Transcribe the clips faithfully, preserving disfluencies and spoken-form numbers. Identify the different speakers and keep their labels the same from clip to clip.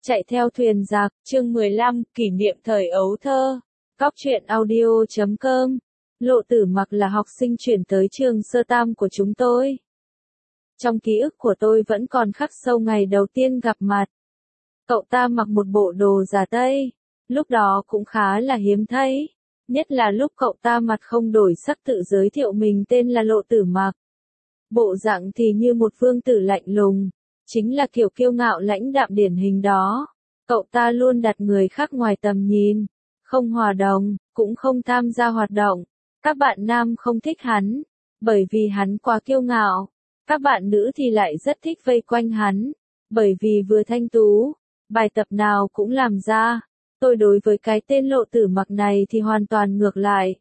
Speaker 1: Chạy theo thuyền giặc, chương mười lăm, kỷ niệm thời ấu thơ. Cóc truyện audio chấm com. Lộ Tử Mặc là học sinh chuyển tới trường sơ tam của chúng tôi. Trong ký ức của tôi vẫn còn khắc sâu ngày đầu tiên gặp mặt. Cậu ta mặc một bộ đồ giả Tây, lúc đó cũng khá là hiếm thấy, nhất là lúc cậu ta mặt không đổi sắc tự giới thiệu mình tên là Lộ Tử Mặc. Bộ dạng thì như một vương tử lạnh lùng, chính là kiểu kiêu ngạo lãnh đạm điển hình đó. Cậu ta luôn đặt người khác ngoài tầm nhìn, không hòa đồng, cũng không tham gia hoạt động. Các bạn nam không thích hắn, bởi vì hắn quá kiêu ngạo. Các bạn nữ thì lại rất thích vây quanh hắn, bởi vì vừa thanh tú, bài tập nào cũng làm ra. Tôi đối với cái tên Lộ Tử Mặc này thì hoàn toàn ngược lại.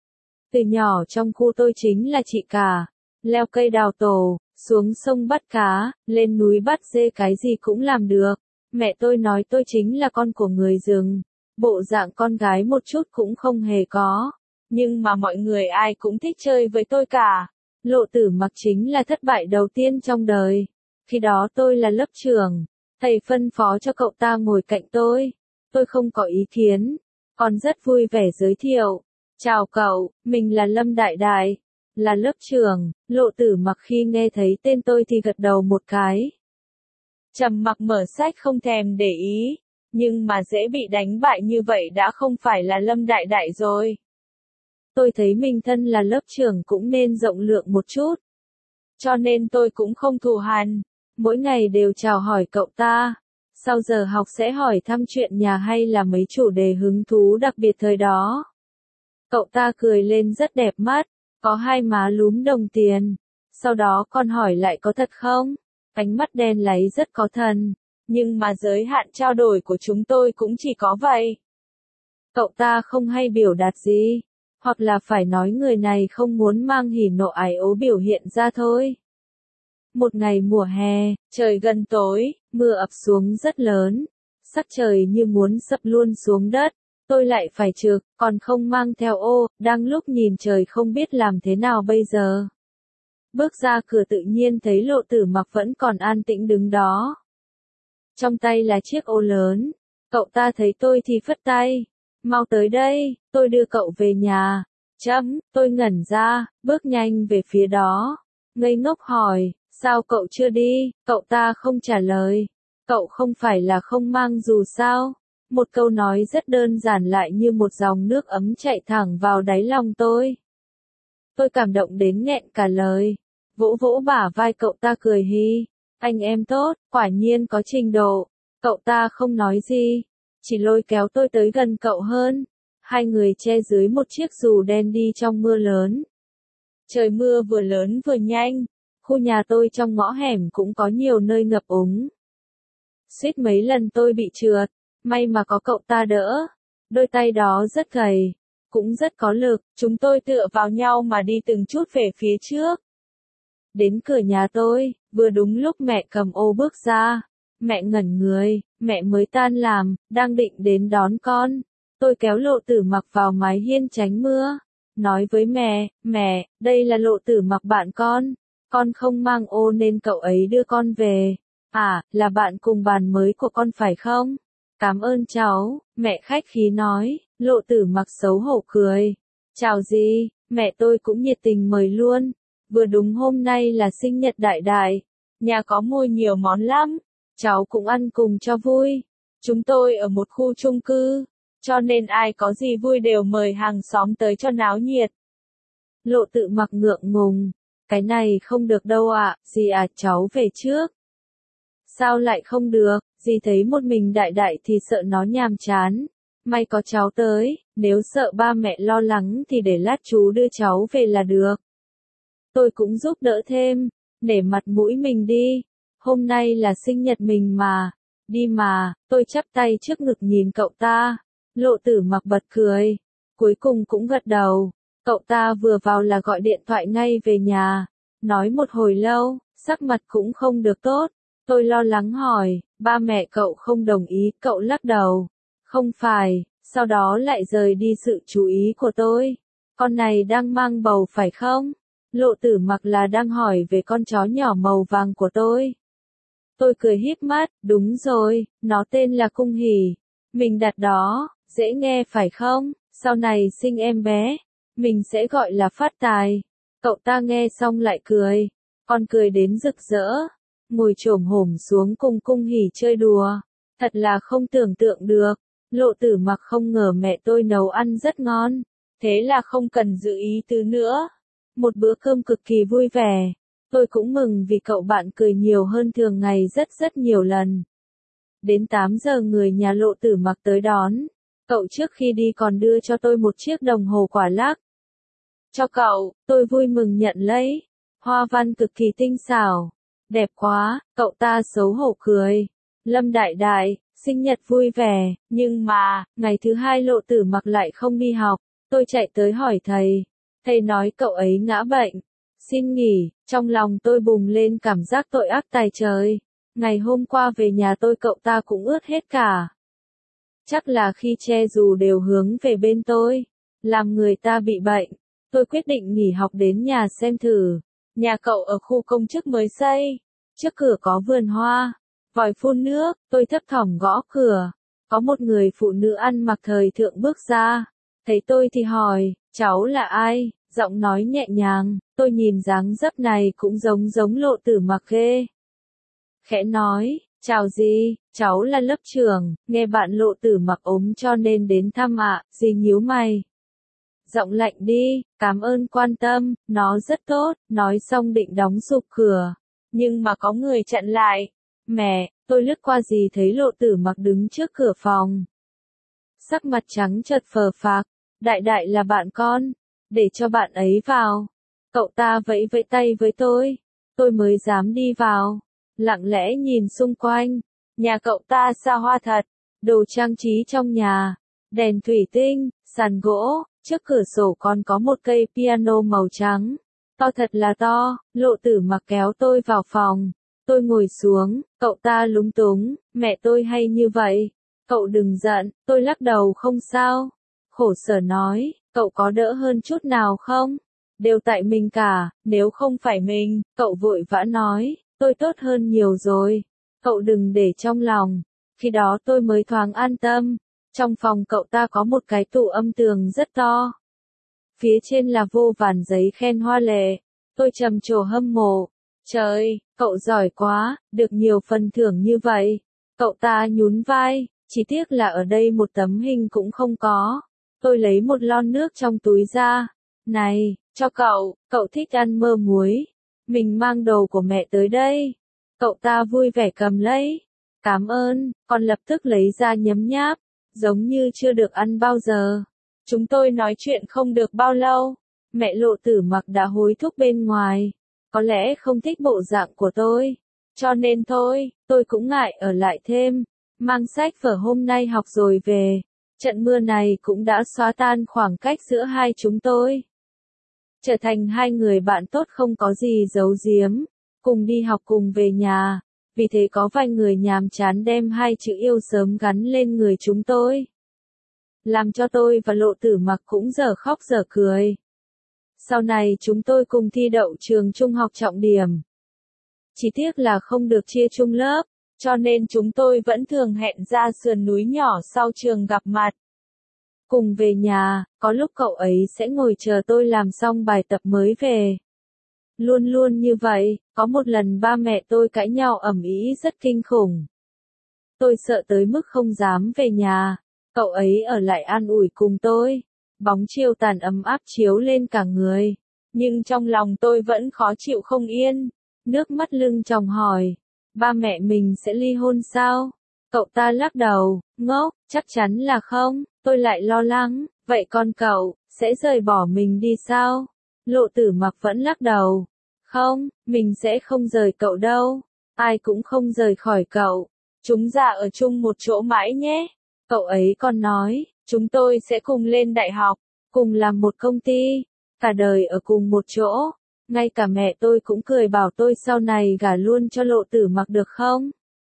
Speaker 1: Từ nhỏ trong khu tôi chính là chị cả, leo cây đào tổ, xuống sông bắt cá, lên núi bắt dê, cái gì cũng làm được. Mẹ tôi nói tôi chính là con của người rừng, bộ dạng con gái một chút cũng không hề có. Nhưng mà mọi người ai cũng thích chơi với tôi cả. Lộ Tử Mặc chính là thất bại đầu tiên trong đời. Khi đó tôi là lớp trưởng, thầy phân phó cho cậu ta ngồi cạnh tôi. Tôi không có ý kiến, còn rất vui vẻ giới thiệu. Chào cậu, mình là Lâm Đại Đại, là lớp trưởng. Lộ Tử Mặc khi nghe thấy tên tôi thì gật đầu một cái. Trầm mặc mở sách không thèm để ý, nhưng mà dễ bị đánh bại như vậy đã không phải là Lâm Đại Đại rồi. Tôi thấy mình thân là lớp trưởng cũng nên rộng lượng một chút. Cho nên tôi cũng không thù hằn, mỗi ngày đều chào hỏi cậu ta. Sau giờ học sẽ hỏi thăm chuyện nhà hay là mấy chủ đề hứng thú đặc biệt thời đó. Cậu ta cười lên rất đẹp mắt, có hai má lúm đồng tiền. Sau đó con hỏi lại có thật không? Ánh mắt đen láy rất có thần, nhưng mà giới hạn trao đổi của chúng tôi cũng chỉ có vậy. Cậu ta không hay biểu đạt gì, hoặc là phải nói người này không muốn mang hỉ nộ ái ố biểu hiện ra thôi. Một ngày mùa hè, trời gần tối, mưa ập xuống rất lớn, sắc trời như muốn sập luôn xuống đất. Tôi lại phải trực, còn không mang theo ô, đang lúc nhìn trời không biết làm thế nào bây giờ. Bước ra cửa tự nhiên thấy Lộ Tử Mặc vẫn còn an tĩnh đứng đó. Trong tay là chiếc ô lớn. Cậu ta thấy tôi thì phất tay. Mau tới đây, tôi đưa cậu về nhà. Chấm, tôi ngẩn ra, bước nhanh về phía đó. Ngây ngốc hỏi, sao cậu chưa đi? Cậu ta không trả lời. Cậu không phải là không mang dù sao? Một câu nói rất đơn giản lại như một dòng nước ấm chạy thẳng vào đáy lòng tôi. Tôi cảm động đến nghẹn cả lời. Vỗ vỗ bả vai cậu ta cười hi. Anh em tốt, quả nhiên có trình độ. Cậu ta không nói gì, chỉ lôi kéo tôi tới gần cậu hơn. Hai người che dưới một chiếc dù đen đi trong mưa lớn. Trời mưa vừa lớn vừa nhanh. Khu nhà tôi trong ngõ hẻm cũng có nhiều nơi ngập úng. Suýt mấy lần tôi bị trượt, may mà có cậu ta đỡ. Đôi tay đó rất gầy, cũng rất có lực, chúng tôi tựa vào nhau mà đi từng chút về phía trước. Đến cửa nhà tôi, vừa đúng lúc mẹ cầm ô bước ra. Mẹ ngẩn người, mẹ mới tan làm, đang định đến đón con. Tôi kéo Lộ Tử Mặc vào mái hiên tránh mưa. Nói với mẹ, mẹ, đây là Lộ Tử Mặc bạn con. Con không mang ô nên cậu ấy đưa con về. À, là bạn cùng bàn mới của con phải không? Cảm ơn cháu, mẹ khách khí nói. Lộ Tử Mặc xấu hổ cười. Chào gì, mẹ tôi cũng nhiệt tình mời luôn. Vừa đúng hôm nay là sinh nhật Đại Đại. Nhà có mua nhiều món lắm. Cháu cũng ăn cùng cho vui. Chúng tôi ở một khu chung cư, cho nên ai có gì vui đều mời hàng xóm tới cho náo nhiệt. Lộ Tử Mặc ngượng ngùng. Cái này không được đâu ạ, à, dì à, cháu về trước. Sao lại không được, dì thấy một mình Đại Đại thì sợ nó nhàm chán. May có cháu tới, nếu sợ ba mẹ lo lắng thì để lát chú đưa cháu về là được. Tôi cũng giúp đỡ thêm, để mặt mũi mình đi. Hôm nay là sinh nhật mình mà. Đi mà, tôi chắp tay trước ngực nhìn cậu ta. Lộ Tử Mặc bật cười. Cuối cùng cũng gật đầu. Cậu ta vừa vào là gọi điện thoại ngay về nhà. Nói một hồi lâu, sắc mặt cũng không được tốt. Tôi lo lắng hỏi, ba mẹ cậu không đồng ý, cậu lắc đầu. Không phải, sau đó lại rời đi sự chú ý của tôi. Con này đang mang bầu phải không? Lộ Tử Mặc là đang hỏi về con chó nhỏ màu vàng của tôi. Tôi cười híp mắt, đúng rồi, nó tên là Cung Hỉ. Mình đặt đó, dễ nghe phải không? Sau này sinh em bé, mình sẽ gọi là Phát Tài. Cậu ta nghe xong lại cười, còn cười đến rực rỡ. Ngồi chồm hổm xuống cùng Cung Hỉ chơi đùa. Thật là không tưởng tượng được. Lộ Tử Mặc không ngờ mẹ tôi nấu ăn rất ngon. Thế là không cần giữ ý tứ nữa. Một bữa cơm cực kỳ vui vẻ. Tôi cũng mừng vì cậu bạn cười nhiều hơn thường ngày rất rất nhiều lần. Đến tám giờ người nhà Lộ Tử Mặc tới đón. Cậu trước khi đi còn đưa cho tôi một chiếc đồng hồ quả lắc. Cho cậu, tôi vui mừng nhận lấy. Hoa văn cực kỳ tinh xảo. Đẹp quá, cậu ta xấu hổ cười. Lâm Đại Đại, sinh nhật vui vẻ, nhưng mà, ngày thứ hai Lộ Tử Mặc lại không đi học. Tôi chạy tới hỏi thầy. Thầy nói cậu ấy ngã bệnh. Xin nghỉ, trong lòng tôi bùng lên cảm giác tội ác tày trời. Ngày hôm qua về nhà tôi cậu ta cũng ướt hết cả. Chắc là khi che dù đều hướng về bên tôi, làm người ta bị bệnh. Tôi quyết định nghỉ học đến nhà xem thử. Nhà cậu ở khu công chức mới xây. Trước cửa có vườn hoa, vòi phun nước, tôi thấp thỏm gõ cửa. Có một người phụ nữ ăn mặc thời thượng bước ra. Thấy tôi thì hỏi, cháu là ai? Giọng nói nhẹ nhàng, tôi nhìn dáng dấp này cũng giống giống Lộ Tử Mặc ghê. Khẽ nói, chào dì, cháu là lớp trưởng, nghe bạn Lộ Tử Mặc ốm cho nên đến thăm ạ, dì nhíu mày. Giọng lạnh đi, cảm ơn quan tâm, nó rất tốt, nói xong định đóng sụp cửa. Nhưng mà có người chặn lại. Mẹ, tôi lướt qua dì thấy Lộ Tử Mặc đứng trước cửa phòng. Sắc mặt trắng chợt phờ phạc, Đại Đại là bạn con, để cho bạn ấy vào. Cậu ta vẫy vẫy tay với tôi, tôi mới dám đi vào. Lặng lẽ nhìn xung quanh, nhà cậu ta xa hoa thật, đồ trang trí trong nhà, đèn thủy tinh, sàn gỗ, trước cửa sổ còn có một cây piano màu trắng, to thật là to. Lộ Tử Mặc kéo tôi vào phòng, tôi ngồi xuống, cậu ta lúng túng, mẹ tôi hay như vậy, cậu đừng giận, tôi lắc đầu không sao, khổ sở nói, cậu có đỡ hơn chút nào không? Đều tại mình cả, nếu không phải mình, cậu vội vã nói. Tôi tốt hơn nhiều rồi, cậu đừng để trong lòng. Khi đó tôi mới thoáng an tâm. Trong phòng cậu ta có một cái tủ âm tường rất to. Phía trên là vô vàn giấy khen hoa lệ. Tôi trầm trồ hâm mộ. Trời, cậu giỏi quá, được nhiều phần thưởng như vậy. Cậu ta nhún vai, chỉ tiếc là ở đây một tấm hình cũng không có. Tôi lấy một lon nước trong túi ra. Này, cho cậu, cậu thích ăn mơ muối. Mình mang đồ của mẹ tới đây. Cậu ta vui vẻ cầm lấy. Cảm ơn, còn lập tức lấy ra nhấm nháp. Giống như chưa được ăn bao giờ. Chúng tôi nói chuyện không được bao lâu. Mẹ Lộ Tử Mặc đã hối thúc bên ngoài. Có lẽ không thích bộ dạng của tôi. Cho nên thôi, tôi cũng ngại ở lại thêm. Mang sách vở hôm nay học rồi về. Trận mưa này cũng đã xóa tan khoảng cách giữa hai chúng tôi. Trở thành hai người bạn tốt không có gì giấu giếm, cùng đi học cùng về nhà, vì thế có vài người nhàm chán đem hai chữ yêu sớm gắn lên người chúng tôi. Làm cho tôi và Lộ Tử Mặc cũng dở khóc dở cười. Sau này chúng tôi cùng thi đậu trường trung học trọng điểm. Chỉ tiếc là không được chia chung lớp, cho nên chúng tôi vẫn thường hẹn ra sườn núi nhỏ sau trường gặp mặt. Cùng về nhà, có lúc cậu ấy sẽ ngồi chờ tôi làm xong bài tập mới về. Luôn luôn như vậy, có một lần ba mẹ tôi cãi nhau ầm ĩ rất kinh khủng. Tôi sợ tới mức không dám về nhà, cậu ấy ở lại an ủi cùng tôi. Bóng chiều tàn ấm áp chiếu lên cả người, nhưng trong lòng tôi vẫn khó chịu không yên. Nước mắt lưng tròng hỏi, ba mẹ mình sẽ ly hôn sao? Cậu ta lắc đầu, ngốc, chắc chắn là không. Tôi lại lo lắng, vậy con cậu, sẽ rời bỏ mình đi sao? Lộ Tử Mặc vẫn lắc đầu. Không, mình sẽ không rời cậu đâu. Ai cũng không rời khỏi cậu. Chúng ta ở chung một chỗ mãi nhé. Cậu ấy còn nói, chúng tôi sẽ cùng lên đại học, cùng làm một công ty, cả đời ở cùng một chỗ. Ngay cả mẹ tôi cũng cười bảo tôi sau này gả luôn cho Lộ Tử Mặc được không?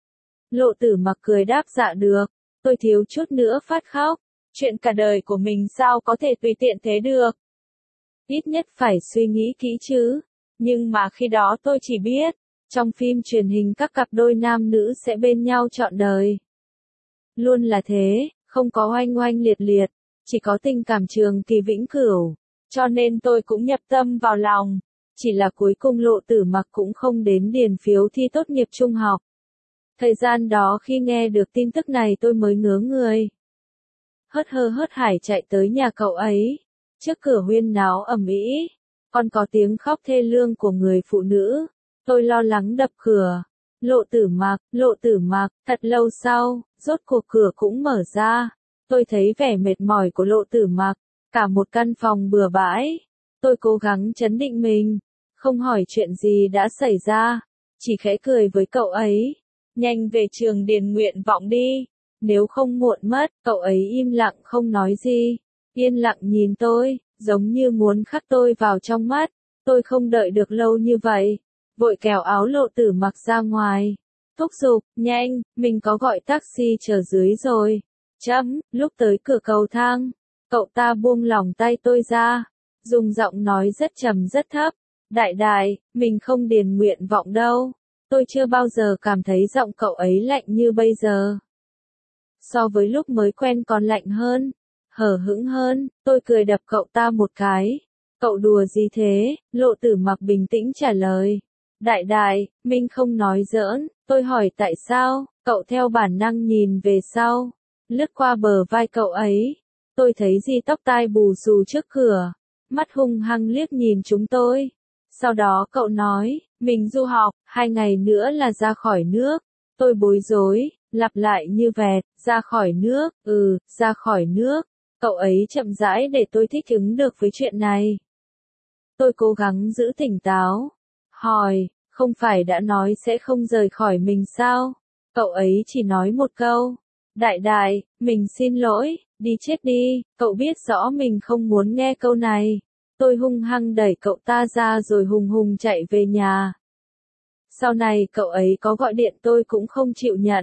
Speaker 1: Lộ Tử Mặc cười đáp dạ được. Tôi thiếu chút nữa phát khóc. Chuyện cả đời của mình sao có thể tùy tiện thế được? Ít nhất phải suy nghĩ kỹ chứ. Nhưng mà khi đó tôi chỉ biết, Trong phim truyền hình các cặp đôi nam nữ sẽ bên nhau trọn đời. Luôn là thế, không có oanh oanh liệt liệt, chỉ có tình cảm trường kỳ vĩnh cửu. Cho nên tôi cũng nhập tâm vào lòng. Chỉ là cuối cùng Lộ Tử Mặc cũng không đến điền phiếu thi tốt nghiệp trung học. Thời gian đó khi nghe được tin tức này tôi mới ngớ người. Hớt hơ hớt hải chạy tới nhà cậu ấy. Trước cửa huyên náo ầm ĩ, còn có tiếng khóc thê lương của người phụ nữ. Tôi lo lắng đập cửa. Lộ Tử Mặc, Lộ Tử Mặc, thật lâu sau, rốt cuộc cửa cũng mở ra. Tôi thấy vẻ mệt mỏi của Lộ Tử Mặc, cả một căn phòng bừa bãi. Tôi cố gắng trấn định mình, không hỏi chuyện gì đã xảy ra, chỉ khẽ cười với cậu ấy. Nhanh về trường điền nguyện vọng đi, nếu không muộn mất. Cậu ấy im lặng không nói gì, yên lặng nhìn tôi, giống như muốn khắc tôi vào trong mắt. Tôi không đợi được lâu như vậy, vội kéo áo Lộ Tử Mặc ra ngoài, thúc giục, nhanh, mình có gọi taxi chờ dưới rồi. Chấm, lúc tới cửa cầu thang, cậu ta buông lỏng tay tôi ra, dùng giọng nói rất trầm rất thấp. Đại đại, mình không điền nguyện vọng đâu. Tôi chưa bao giờ cảm thấy giọng cậu ấy lạnh như bây giờ. So với lúc mới quen còn lạnh hơn, hờ hững hơn. Tôi cười đập cậu ta một cái. Cậu đùa gì thế? Lộ Tử Mặc bình tĩnh trả lời. Đại đại, mình không nói giỡn. Tôi hỏi tại sao, cậu theo bản năng nhìn về sau, lướt qua bờ vai cậu ấy. Tôi thấy Di tóc tai bù xù trước cửa, mắt hung hăng liếc nhìn chúng tôi. Sau đó cậu nói, mình du học, hai ngày nữa là ra khỏi nước. Tôi bối rối, lặp lại như vẹt, ra khỏi nước, ừ, ra khỏi nước. Cậu ấy chậm rãi để tôi thích ứng được với chuyện này. Tôi cố gắng giữ tỉnh táo, hỏi, không phải đã nói sẽ không rời khỏi mình sao? Cậu ấy chỉ nói một câu, đại đại, mình xin lỗi, đi chết đi. Cậu biết rõ mình không muốn nghe câu này. Tôi hung hăng đẩy cậu ta ra rồi hùng hùng chạy về nhà. Sau này cậu ấy có gọi điện tôi cũng không chịu nhận.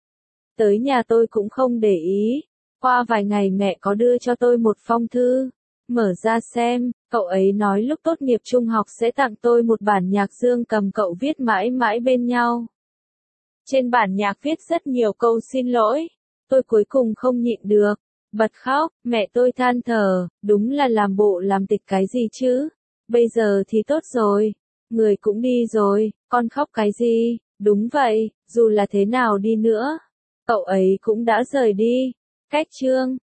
Speaker 1: Tới nhà tôi cũng không để ý. Qua vài ngày mẹ có đưa cho tôi một phong thư. Mở ra xem, cậu ấy nói lúc tốt nghiệp trung học sẽ tặng tôi một bản nhạc dương cầm cậu viết mãi mãi bên nhau. Trên bản nhạc viết rất nhiều câu xin lỗi. Tôi cuối cùng không nhịn được, bật khóc. Mẹ tôi than thở, đúng là làm bộ làm tịch cái gì chứ. Bây giờ thì tốt rồi, người cũng đi rồi, con khóc cái gì? Đúng vậy, dù là thế nào đi nữa, cậu ấy cũng đã rời đi. Cách chương